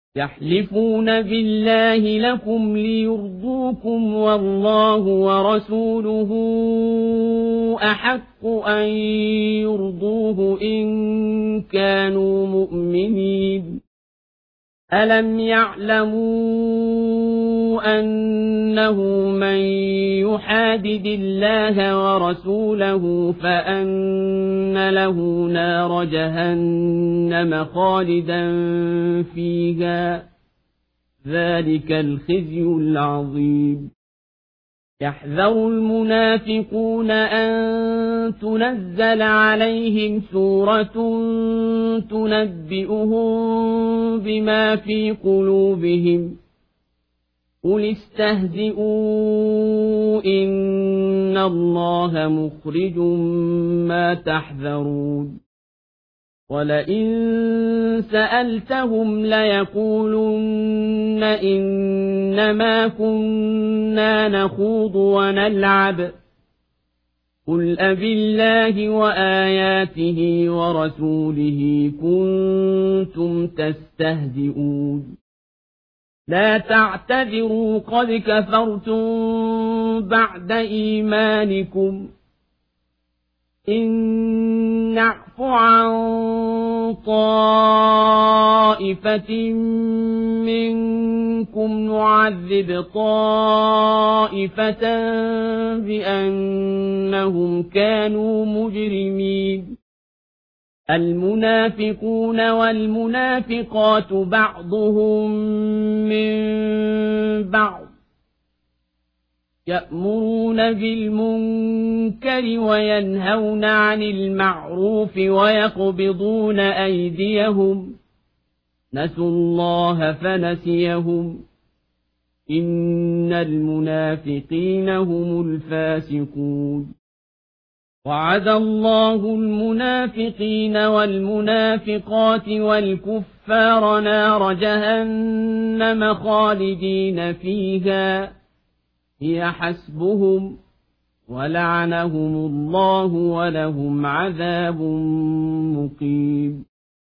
يحلفون بالله لكم ليرضوكم والله ورسوله أحق أن يرضوه إن كانوا مؤمنين ألم يعلموا أنه من يحادد الله ورسوله فأن له نار جهنم خالدا فيها ذلك الخزي العظيم يحذر المنافقون أن تنزل عليهم سورة تنبئهم بما في قلوبهم قل استهزئوا إن الله مخرج ما تحذرون ولئن سألتهم ليقولن إنما كنا نخوض ونلعب قل أبالله وآياته ورسوله كنتم تستهزئون لا تعتذروا قد كفرتم بعد إيمانكم إن نعف عن طائفة منكم نعذب طائفة بأنهم كانوا مجرمين المنافقون والمنافقات بعضهم من بعض يأمرون بالمنكر وينهون عن المعروف ويقبضون أيديهم نسوا الله فنسيهم إن المنافقين هم الفاسقون وعد الله المنافقين والمنافقات والكفار نار جهنم خالدين فيها هي حسبهم ولعنهم الله ولهم عذاب مقيم